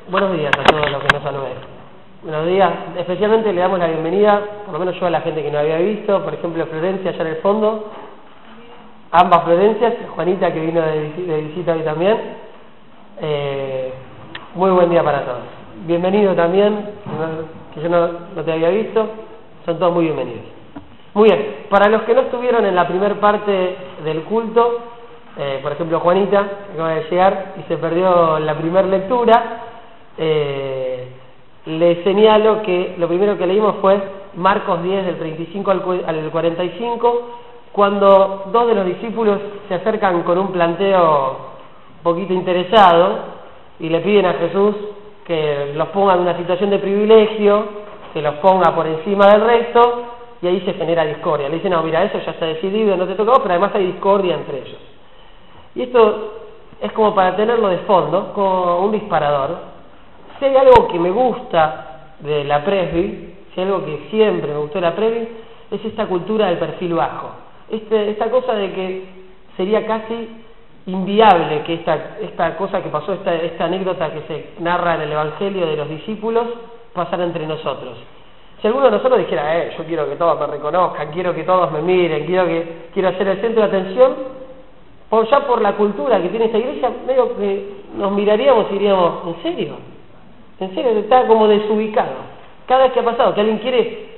Buenos días a todos los que nos saluden. Buenos días. Especialmente le damos la bienvenida, por lo menos yo, a la gente que no había visto. Por ejemplo, Florencia allá en el fondo. Ambas Florencias. Juanita, que vino de visita hoy también. Muy buen día para todos. Bienvenido también, que yo no te había visto. Son todos muy bienvenidos. Muy bien. Para los que no estuvieron en la primera parte del culto, por ejemplo Juanita, que acaba de llegar y se perdió la primera lectura, le señalo que lo primero que leímos fue Marcos 10 del 35 al 45, cuando dos de los discípulos se acercan con un planteo un poquito interesado y le piden a Jesús que los ponga en una situación de privilegio, que los ponga por encima del resto, y ahí se genera discordia. Le dicen, no, mira, eso ya está decidido, no te tocó, pero además hay discordia entre ellos. Y esto es como para tenerlo de fondo, como un disparador. Si hay algo que me gusta de la Presby, si hay algo que siempre me gustó de la Presby, es esta cultura del perfil bajo. Esta cosa de que sería casi inviable que esta cosa que pasó, esta anécdota que se narra en el Evangelio de los discípulos, pasara entre nosotros. Si alguno de nosotros dijera, yo quiero que todos me reconozcan, quiero que todos me miren, quiero ser el centro de atención, ya por la cultura que tiene esta iglesia, medio que nos miraríamos y diríamos, ¿en serio? En serio, está como desubicado. Cada vez que ha pasado que alguien quiere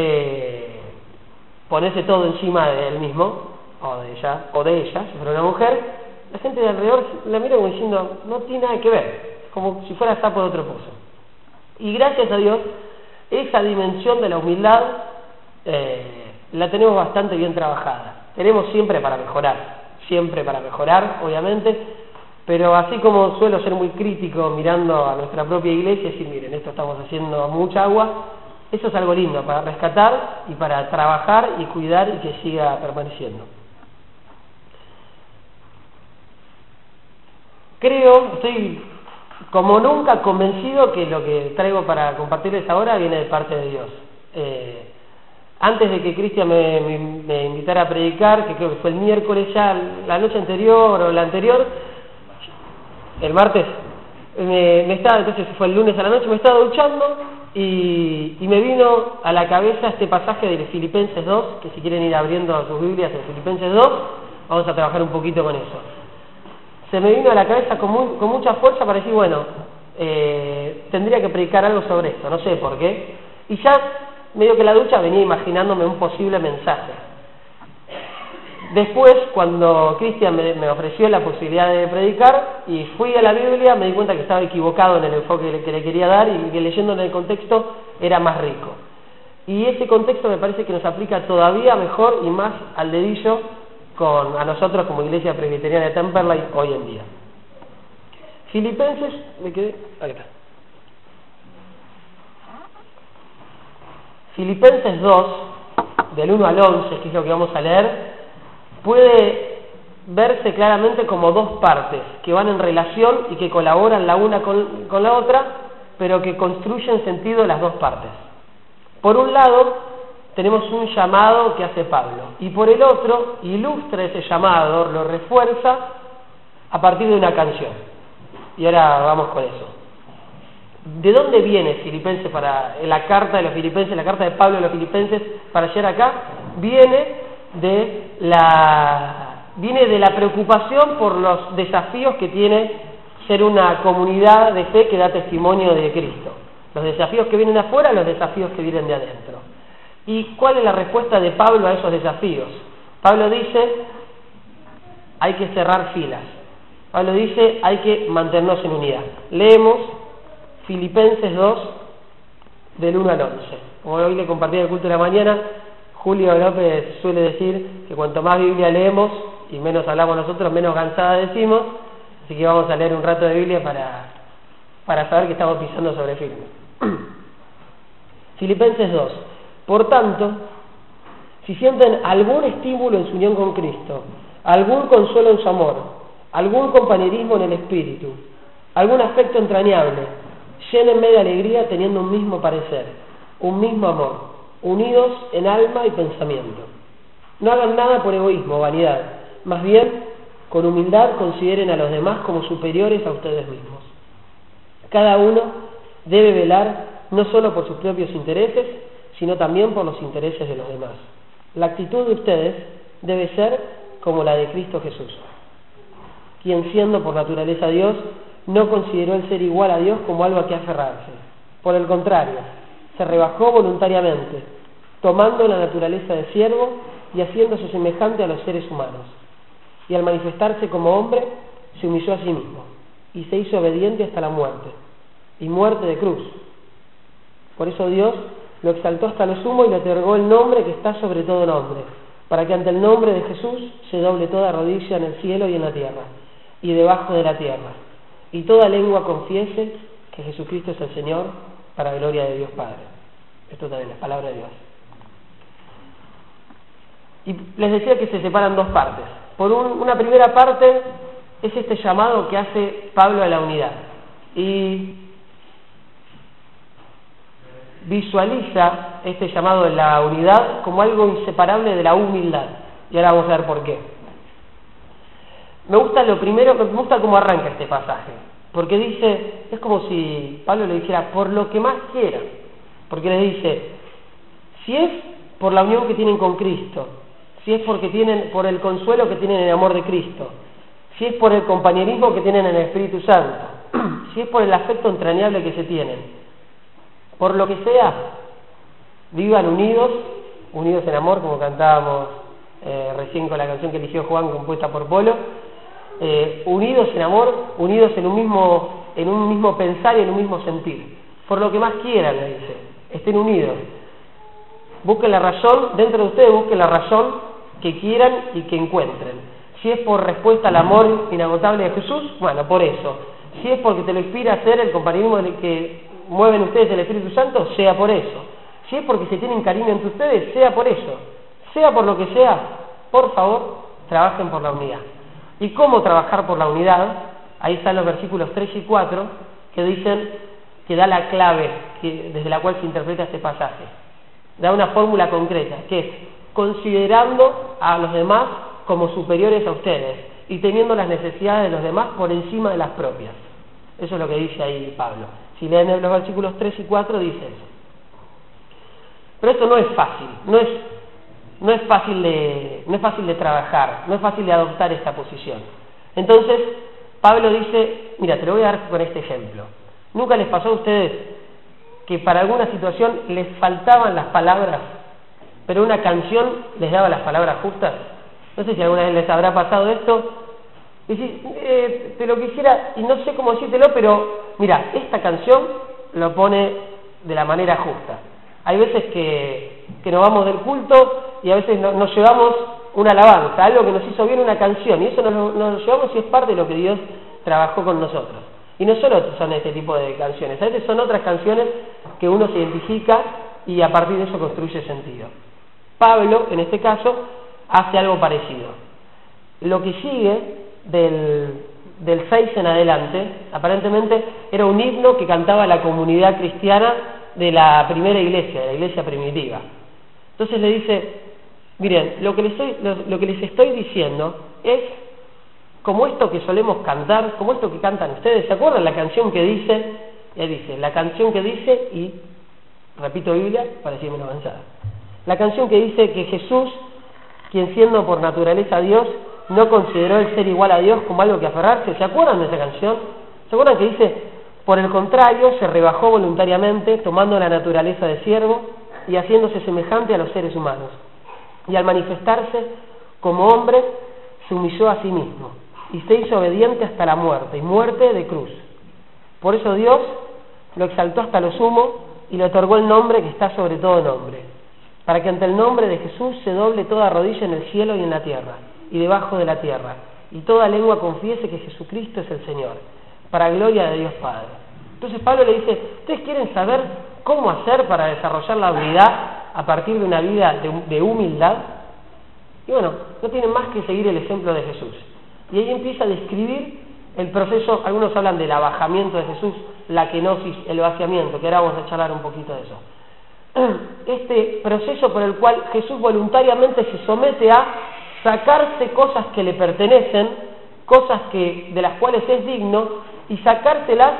ponerse todo encima de él mismo, o de ella, si fuera una mujer, la gente de alrededor la mira como diciendo, no tiene nada que ver, como si fuera sapo de otro pozo. Y gracias a Dios, esa dimensión de la humildad la tenemos bastante bien trabajada. Tenemos siempre para mejorar, obviamente, pero así como suelo ser muy crítico mirando a nuestra propia iglesia y decir, miren, esto estamos haciendo mucha agua, eso es algo lindo para rescatar y para trabajar y cuidar y que siga permaneciendo. Estoy como nunca convencido que lo que traigo para compartirles ahora viene de parte de Dios. Antes de que Cristian me invitara a predicar, que creo que fue el miércoles ya, la noche anterior o la anterior, el martes, entonces fue el lunes a la noche, me estaba duchando y me vino a la cabeza este pasaje de Filipenses 2, que si quieren ir abriendo sus Biblias en Filipenses 2, vamos a trabajar un poquito con eso. Se me vino a la cabeza con mucha fuerza para decir, bueno, tendría que predicar algo sobre esto, no sé por qué, y ya medio que la ducha venía imaginándome un posible mensaje. Después, cuando Cristian me ofreció la posibilidad de predicar y fui a la Biblia, me di cuenta que estaba equivocado en el enfoque que le quería dar y que leyendo en el contexto era más rico. Y ese contexto me parece que nos aplica todavía mejor y más al dedillo a nosotros como Iglesia Presbiteriana de Temperley hoy en día. Filipenses, ahí está. Filipenses 2, del 1 al 11, que es lo que vamos a leer, puede verse claramente como dos partes que van en relación y que colaboran la una con la otra, pero que construyen sentido las dos partes. Por un lado, tenemos un llamado que hace Pablo, y por el otro, ilustra ese llamado, lo refuerza a partir de una canción. Y ahora vamos con eso. ¿De dónde viene Filipenses la carta de los Filipenses, la carta de Pablo a los Filipenses para llegar acá? Viene de la preocupación por los desafíos que tiene ser una comunidad de fe que da testimonio de Cristo. Los desafíos que vienen de afuera, los desafíos que vienen de adentro. ¿Y cuál es la respuesta de Pablo a esos desafíos? Pablo dice, hay que cerrar filas. Pablo dice, hay que mantenernos en unidad. Leemos Filipenses 2, del 1 al 11. Como hoy le compartí en el culto de la mañana, Julio López suele decir que cuanto más Biblia leemos y menos hablamos nosotros, menos cansada decimos, así que vamos a leer un rato de Biblia para saber que estamos pisando sobre firme. Filipenses 2. Por tanto, si sienten algún estímulo en su unión con Cristo, algún consuelo en su amor, algún compañerismo en el Espíritu, algún afecto entrañable, llénenme de alegría teniendo un mismo parecer, un mismo amor, unidos en alma y pensamiento. No hagan nada por egoísmo o vanidad, más bien, con humildad consideren a los demás como superiores a ustedes mismos. Cada uno debe velar no solo por sus propios intereses, sino también por los intereses de los demás. La actitud de ustedes debe ser como la de Cristo Jesús, quien siendo por naturaleza Dios, no consideró el ser igual a Dios como algo a que aferrarse. Por el contrario, se rebajó voluntariamente, tomando la naturaleza de siervo y haciéndose semejante a los seres humanos. Y al manifestarse como hombre, se humilló a sí mismo y se hizo obediente hasta la muerte, y muerte de cruz. Por eso Dios lo exaltó hasta lo sumo y le otorgó el nombre que está sobre todo nombre, para que ante el nombre de Jesús se doble toda rodilla en el cielo y en la tierra, y debajo de la tierra, y toda lengua confiese que Jesucristo es el Señor, para gloria de Dios Padre. Esto también es palabra de Dios. Y les decía que se separan dos partes. Por una primera parte es este llamado que hace Pablo a la unidad, y visualiza este llamado de la unidad como algo inseparable de la humildad. Y ahora vamos a ver por qué. Me gusta cómo arranca este pasaje, porque dice, es como si Pablo le dijera, por lo que más quieran, porque les dice, si es por la unión que tienen con Cristo, si es por el consuelo que tienen en el amor de Cristo, si es por el compañerismo que tienen en el Espíritu Santo, si es por el afecto entrañable que se tienen, por lo que sea, vivan unidos en amor, como cantábamos recién con la canción que eligió Juan, compuesta por Polo, unidos en amor, unidos en un mismo pensar y en un mismo sentir. Por lo que más quieran, le dice, estén unidos. Busquen la razón, dentro de ustedes busquen la razón que quieran y que encuentren. Si es por respuesta al amor inagotable de Jesús, bueno, por eso. Si es porque te lo inspira a hacer el compañerismo que mueven ustedes el Espíritu Santo, sea por eso. Si es porque se tienen cariño entre ustedes, sea por eso. Sea por lo que sea, por favor, trabajen por la unidad. ¿Y cómo trabajar por la unidad? Ahí están los versículos 3 y 4 que dicen, que da la clave desde la cual se interpreta este pasaje. Da una fórmula concreta, que es considerando a los demás como superiores a ustedes y teniendo las necesidades de los demás por encima de las propias. Eso es lo que dice ahí Pablo. Si leen los versículos 3 y 4 dice eso. Pero esto no es fácil, no es fácil de trabajar, no es fácil de adoptar esta posición. Entonces, Pablo dice, mira, te lo voy a dar con este ejemplo. ¿Nunca les pasó a ustedes que para alguna situación les faltaban las palabras, pero una canción les daba las palabras justas? No sé si alguna vez les habrá pasado esto. Y si, te lo quisiera, y no sé cómo decírtelo, pero mira, esta canción lo pone de la manera justa. Hay veces que nos vamos del culto y a veces nos llevamos una alabanza, algo que nos hizo bien, una canción, y eso nos lo llevamos y es parte de lo que Dios trabajó con nosotros. Y no solo son este tipo de canciones, a veces son otras canciones que uno se identifica y a partir de eso construye sentido. Pablo, en este caso, hace algo parecido. Lo que sigue del 6 en adelante, aparentemente era un himno que cantaba la comunidad cristiana de la primera iglesia, de la iglesia primitiva. Entonces le dice, miren, lo que les estoy diciendo es como esto que solemos cantar, como esto que cantan ustedes. ¿Se acuerdan la canción que dice? Él dice, la canción que dice, y repito Biblia para decir menos avanzada. La canción que dice que Jesús, quien siendo por naturaleza Dios, no consideró el ser igual a Dios como algo que aferrarse. ¿Se acuerdan de esa canción? ¿Se acuerdan que dice, por el contrario, se rebajó voluntariamente, tomando la naturaleza de siervo y haciéndose semejante a los seres humanos? Y al manifestarse como hombre, se humilló a sí mismo y se hizo obediente hasta la muerte, y muerte de cruz. Por eso Dios lo exaltó hasta lo sumo y le otorgó el nombre que está sobre todo nombre, para que ante el nombre de Jesús se doble toda rodilla en el cielo y en la tierra, y debajo de la tierra, y toda lengua confiese que Jesucristo es el Señor, para gloria de Dios Padre. Entonces Pablo le dice, ¿ustedes quieren saber cómo hacer para desarrollar la unidad a partir de una vida de humildad? Y bueno, no tienen más que seguir el ejemplo de Jesús. Y ahí empieza a describir el proceso. Algunos hablan del abajamiento de Jesús, la kenosis, el vaciamiento, que ahora vamos a charlar un poquito de eso. Este proceso por el cual Jesús voluntariamente se somete a sacarse cosas que le pertenecen, cosas de las cuales es digno, y sacárselas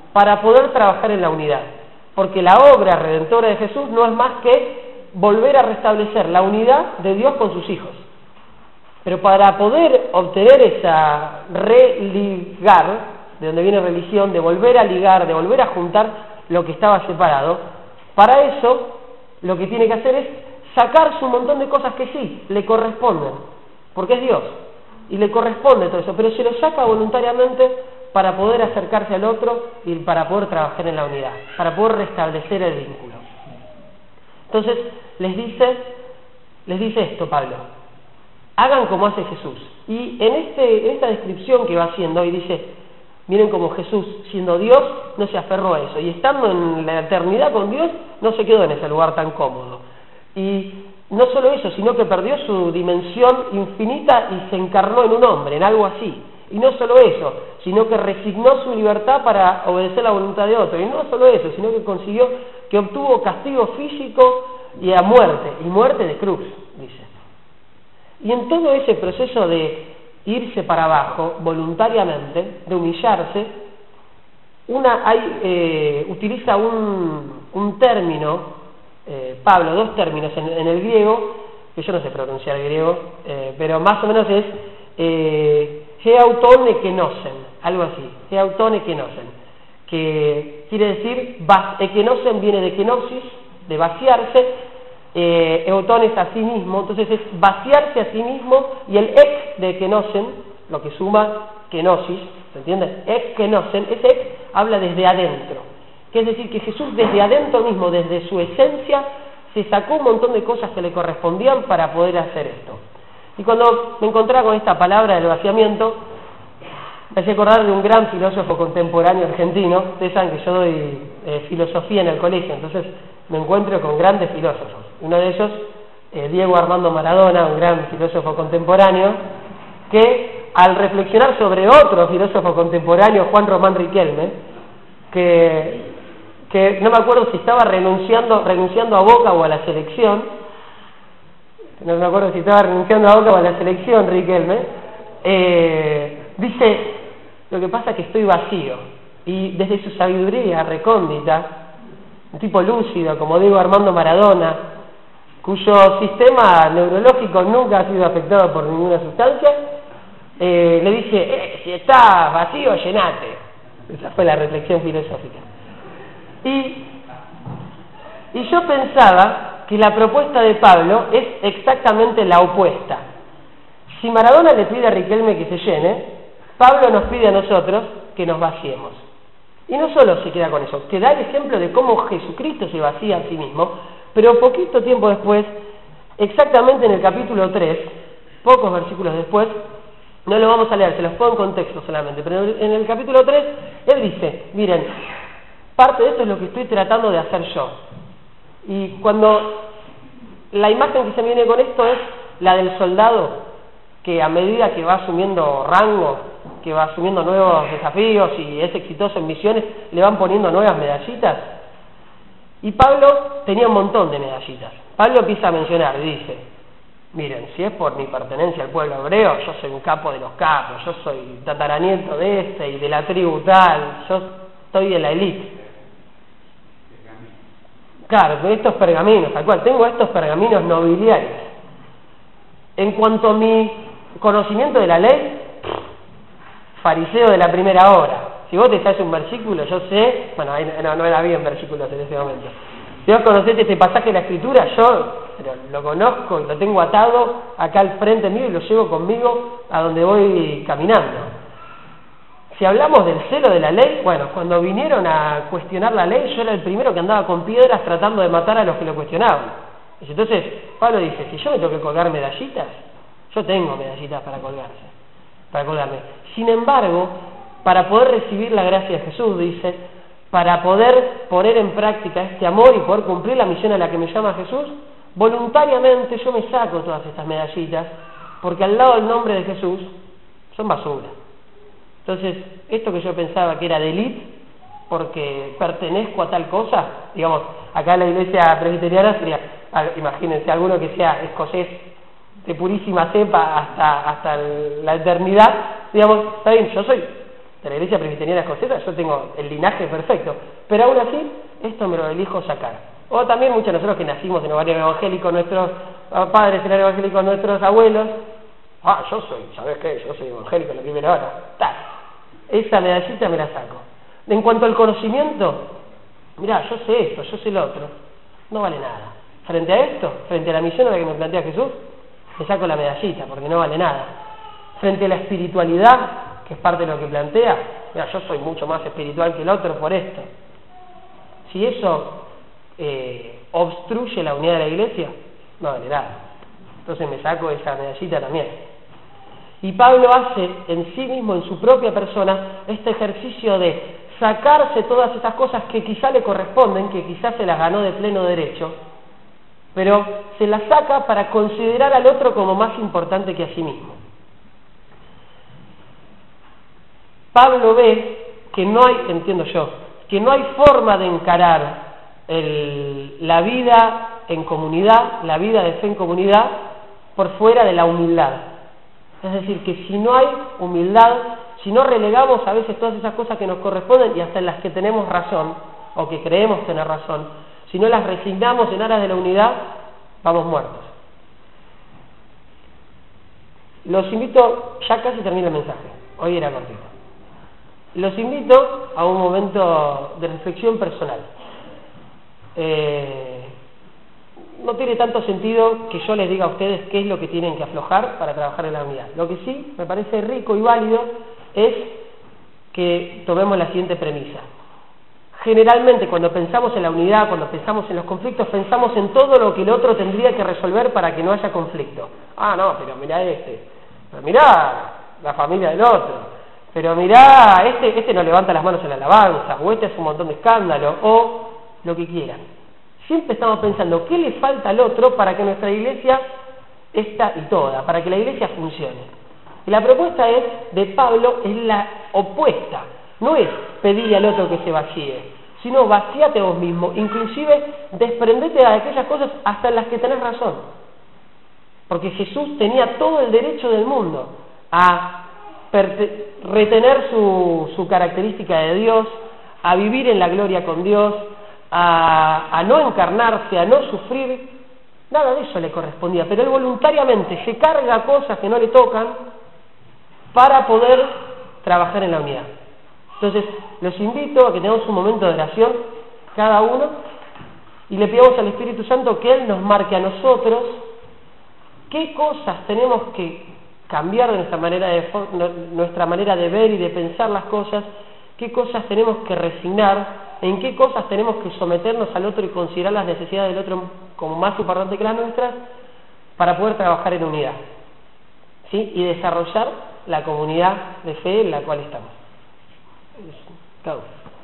para poder trabajar en la unidad. Porque la obra redentora de Jesús no es más que volver a restablecer la unidad de Dios con sus hijos. Pero para poder obtener esa religar, de donde viene religión, de volver a ligar, de volver a juntar lo que estaba separado, para eso lo que tiene que hacer es sacarse un montón de cosas que sí, le corresponden, porque es Dios, y le corresponde todo eso, pero se lo saca voluntariamente para poder acercarse al otro y para poder trabajar en la unidad, para poder restablecer el vínculo. Entonces les dice esto Pablo: hagan como hace Jesús. Y en esta descripción que va haciendo, y dice, miren cómo Jesús, siendo Dios, no se aferró a eso, y estando en la eternidad con Dios, no se quedó en ese lugar tan cómodo. Y no solo eso, sino que perdió su dimensión infinita y se encarnó en un hombre, en algo así. Y no solo eso, sino que resignó su libertad para obedecer la voluntad de otro. Y no solo eso, sino que consiguió, que obtuvo castigo físico y a muerte, y muerte de cruz, dice. Y en todo ese proceso de irse para abajo voluntariamente, de humillarse, utiliza un término, Pablo, dos términos en el griego, que yo no sé pronunciar el griego, pero más o menos es heauton ekenosen, algo así, heauton ekenosen, que quiere decir, ekenosen viene de kenosis, de vaciarse, euton es a sí mismo, entonces es vaciarse a sí mismo, y el ek de kenosen, lo que suma kenosis, ¿se entiende? Ek kenosen, ese ek habla desde adentro, que es decir, que Jesús desde adentro mismo, desde su esencia, se sacó un montón de cosas que le correspondían para poder hacer esto. Y cuando me encontraba con esta palabra del vaciamiento, me hacía acordar de un gran filósofo contemporáneo argentino. Ustedes saben que yo doy filosofía en el colegio, entonces me encuentro con grandes filósofos. Uno de ellos, Diego Armando Maradona, un gran filósofo contemporáneo, que al reflexionar sobre otro filósofo contemporáneo, Juan Román Riquelme, que no me acuerdo si estaba renunciando a Boca o a la selección, Riquelme, dice, lo que pasa es que estoy vacío, y desde su sabiduría recóndita, un tipo lúcido como Diego Armando Maradona, cuyo sistema neurológico nunca ha sido afectado por ninguna sustancia, le dice, si estás vacío, llenate. Esa fue la reflexión filosófica. Y yo pensaba que la propuesta de Pablo es exactamente la opuesta. Si Maradona le pide a Riquelme que se llene, Pablo nos pide a nosotros que nos vaciemos. Y no solo se queda con eso, que da el ejemplo de cómo Jesucristo se vacía a sí mismo, pero poquito tiempo después, exactamente en el capítulo 3, pocos versículos después, no lo vamos a leer, se los pongo en contexto solamente, pero en el capítulo 3, él dice, miren, parte de esto es lo que estoy tratando de hacer yo. Y cuando la imagen que se viene con esto es la del soldado, que a medida que va asumiendo rango, que va asumiendo nuevos desafíos y es exitoso en misiones, le van poniendo nuevas medallitas. Y Pablo tenía un montón de medallitas. Pablo empieza a mencionar y dice, miren, si es por mi pertenencia al pueblo hebreo, yo soy un capo de los capos, yo soy tataranieto de este y de la tribu tal, yo estoy en la élite. Claro, estos pergaminos, tal cual, tengo estos pergaminos nobiliarios. En cuanto a mi conocimiento de la ley, fariseo de la primera hora. Si vos te sabes un versículo, yo sé, bueno, no era bien versículos en ese momento. Si vos conocés este pasaje de la Escritura, yo lo conozco y lo tengo atado acá al frente mío y lo llevo conmigo a donde voy caminando. Si hablamos del celo de la ley, bueno, cuando vinieron a cuestionar la ley, yo era el primero que andaba con piedras tratando de matar a los que lo cuestionaban. Entonces, Pablo dice, si yo me tengo que colgar medallitas, yo tengo medallitas para colgarme. Sin embargo, para poder recibir la gracia de Jesús, dice, para poder poner en práctica este amor y poder cumplir la misión a la que me llama Jesús, voluntariamente yo me saco todas estas medallitas, porque al lado del nombre de Jesús son basura. Entonces, esto que yo pensaba que era de élite, porque pertenezco a tal cosa, digamos, acá en la iglesia presbiteriana sería, imagínense, alguno que sea escocés de purísima cepa hasta la eternidad, digamos, está bien, yo soy de la iglesia presbiteriana escocesa, yo tengo el linaje perfecto, pero aún así, esto me lo elijo sacar. O también muchos de nosotros que nacimos en hogares evangélicos, nuestros padres eran evangélicos, nuestros abuelos, yo soy, ¿sabes qué? Yo soy evangélico en la primera hora. Esa medallita me la saco. En cuanto al conocimiento, mirá, yo sé esto, yo sé lo otro, no vale nada. Frente a esto, frente a la misión a la que me plantea Jesús, me saco la medallita, porque no vale nada. Frente a la espiritualidad, que es parte de lo que plantea, mira, yo soy mucho más espiritual que el otro por esto. Si eso obstruye la unidad de la iglesia, no vale nada. Entonces me saco esa medallita también. Y Pablo hace en sí mismo, en su propia persona, este ejercicio de sacarse todas estas cosas que quizá le corresponden, que quizá se las ganó de pleno derecho, pero se las saca para considerar al otro como más importante que a sí mismo. Pablo ve que no hay, entiendo yo, que no hay forma de encarar la vida en comunidad, la vida de fe en comunidad, por fuera de la humildad. Es decir, que si no hay humildad, si no relegamos a veces todas esas cosas que nos corresponden y hasta en las que tenemos razón, o que creemos tener razón, si no las resignamos en aras de la unidad, vamos muertos. Los invito, ya casi termino el mensaje, hoy era cortito. Los invito a un momento de reflexión personal. No tiene tanto sentido que yo les diga a ustedes qué es lo que tienen que aflojar para trabajar en la unidad. Lo que sí me parece rico y válido es que tomemos la siguiente premisa. Generalmente cuando pensamos en la unidad, cuando pensamos en los conflictos, pensamos en todo lo que el otro tendría que resolver para que no haya conflicto. No, pero mirá pero mirá la familia del otro, pero mirá, este no levanta las manos en la alabanza, o este hace un montón de escándalo, o lo que quieran. Siempre estamos pensando qué le falta al otro para que nuestra iglesia, esta y toda, para que la iglesia funcione. Y la propuesta de Pablo es la opuesta. No es pedirle al otro que se vacíe, sino vacíate vos mismo, inclusive desprendete de aquellas cosas hasta en las que tenés razón. Porque Jesús tenía todo el derecho del mundo a retener su característica de Dios, a vivir en la gloria con Dios, a no encarnarse, a no sufrir, nada de eso le correspondía, pero él voluntariamente se carga cosas que no le tocan para poder trabajar en la unidad. Entonces, los invito a que tengamos un momento de oración, cada uno, y le pidamos al Espíritu Santo que Él nos marque a nosotros qué cosas tenemos que cambiar de nuestra manera de ver y de pensar las cosas, qué cosas tenemos que resignar, en qué cosas tenemos que someternos al otro y considerar las necesidades del otro como más importantes que las nuestras, para poder trabajar en unidad, ¿sí? Y desarrollar la comunidad de fe en la cual estamos. Claro.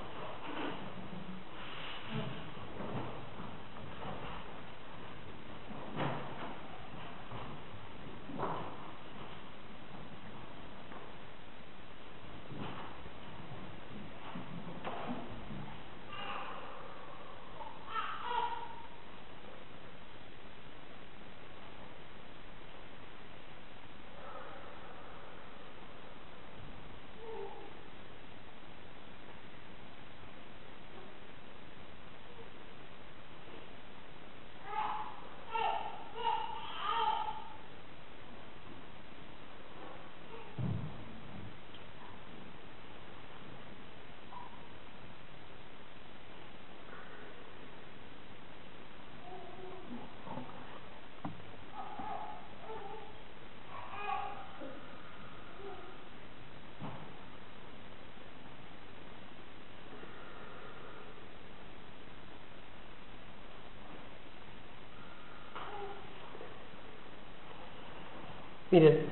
Miren,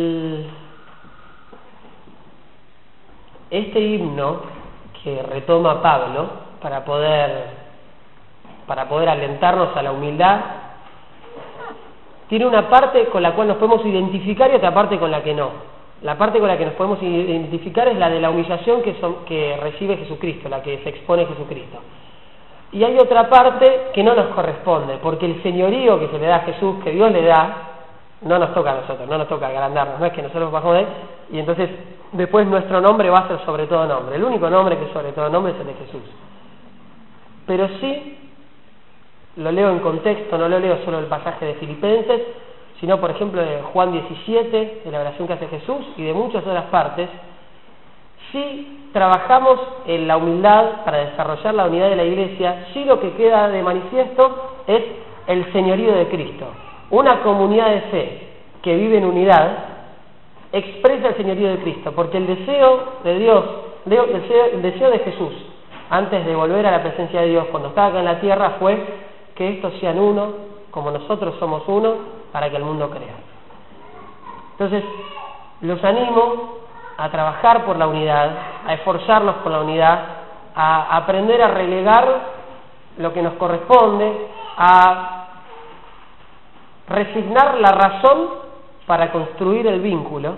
este himno que retoma Pablo para poder alentarnos a la humildad, tiene una parte con la cual nos podemos identificar y otra parte con la que no. La parte con la que nos podemos identificar es la de la humillación que recibe Jesucristo, la que se expone Jesucristo. Y hay otra parte que no nos corresponde, porque el señorío que se le da a Jesús, que Dios le da, no nos toca a nosotros, no nos toca agrandarnos, no es que nosotros bajamos de él, y entonces Después nuestro nombre va a ser sobre todo nombre. El único nombre que es sobre todo nombre es el de Jesús. Pero sí, lo leo en contexto, no lo leo solo el pasaje de Filipenses, sino por ejemplo de Juan 17, de la oración que hace Jesús, y de muchas otras partes. Si trabajamos en la humildad para desarrollar la unidad de la Iglesia, sí lo que queda de manifiesto es el señorío de Cristo. Una comunidad de fe que vive en unidad expresa el señorío de Cristo, porque el deseo de Dios, el deseo de Jesús, antes de volver a la presencia de Dios, cuando estaba acá en la tierra, fue que estos sean uno, como nosotros somos uno, para que el mundo crea. Entonces, los animo a trabajar por la unidad, a esforzarnos por la unidad, a aprender a relegar lo que nos corresponde, a resignar la razón para construir el vínculo.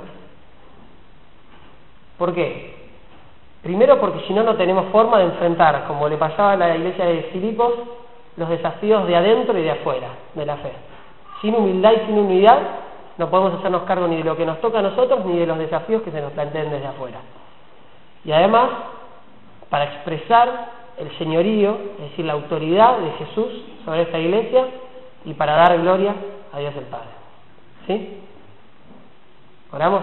¿Por qué? Primero porque si no, no tenemos forma de enfrentar, como le pasaba a la iglesia de Filipos, los desafíos de adentro y de afuera de la fe. Sin humildad y sin unidad no podemos hacernos cargo ni de lo que nos toca a nosotros ni de los desafíos que se nos planteen desde afuera. Y además, para expresar el señorío, es decir, la autoridad de Jesús sobre esta iglesia, y para dar gloria a Dios el Padre. ¿Sí? ¿Oramos?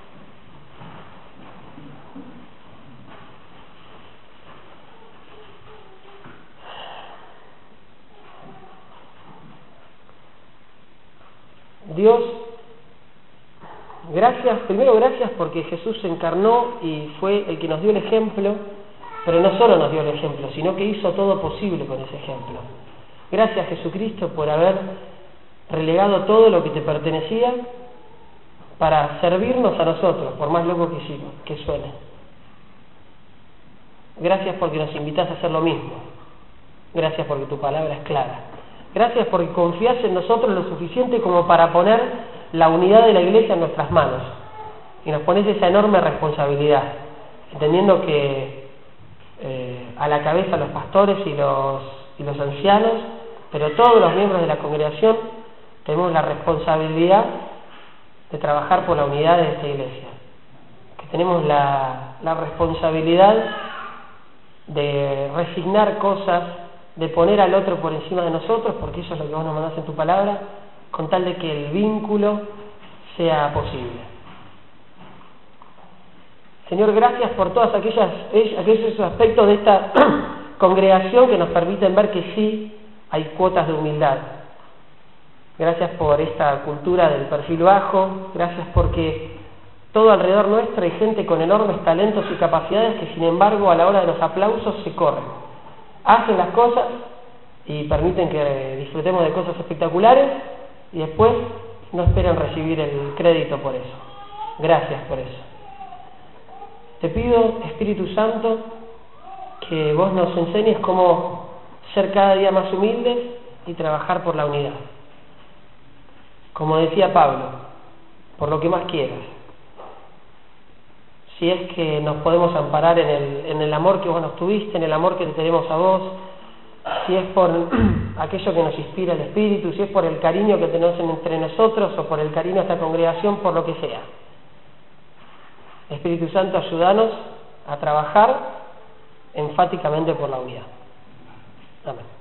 Dios, primero gracias porque Jesús se encarnó y fue el que nos dio el ejemplo, pero no solo nos dio el ejemplo, sino que hizo todo posible con ese ejemplo. Gracias, Jesucristo, por haber relegado todo lo que te pertenecía para servirnos a nosotros, por más loco que suene. Gracias porque nos invitas a hacer lo mismo. Gracias porque tu palabra es clara. Gracias porque confías en nosotros lo suficiente como para poner la unidad de la iglesia en nuestras manos. Y nos pones esa enorme responsabilidad, entendiendo que a la cabeza los pastores y los ancianos, pero todos los miembros de la congregación, tenemos la responsabilidad de trabajar por la unidad de esta iglesia. Que tenemos la responsabilidad de resignar cosas, de poner al otro por encima de nosotros, porque eso es lo que vos nos mandás en tu palabra, con tal de que el vínculo sea posible. Señor, gracias por todos aquellos aspectos de esta congregación que nos permiten ver que sí hay cuotas de humildad. Gracias por esta cultura del perfil bajo, gracias porque todo alrededor nuestro hay gente con enormes talentos y capacidades que sin embargo a la hora de los aplausos se corren. Hacen las cosas y permiten que disfrutemos de cosas espectaculares y después no esperan recibir el crédito por eso. Gracias por eso. Te pido, Espíritu Santo, que vos nos enseñes cómo ser cada día más humildes y trabajar por la unidad. Como decía Pablo, por lo que más quieras. Si es que nos podemos amparar en el amor que vos nos tuviste, en el amor que te tenemos a vos, si es por aquello que nos inspira el Espíritu, si es por el cariño que tenemos entre nosotros o por el cariño a esta congregación, por lo que sea. Espíritu Santo, ayúdanos a trabajar enfáticamente por la unidad. Amén.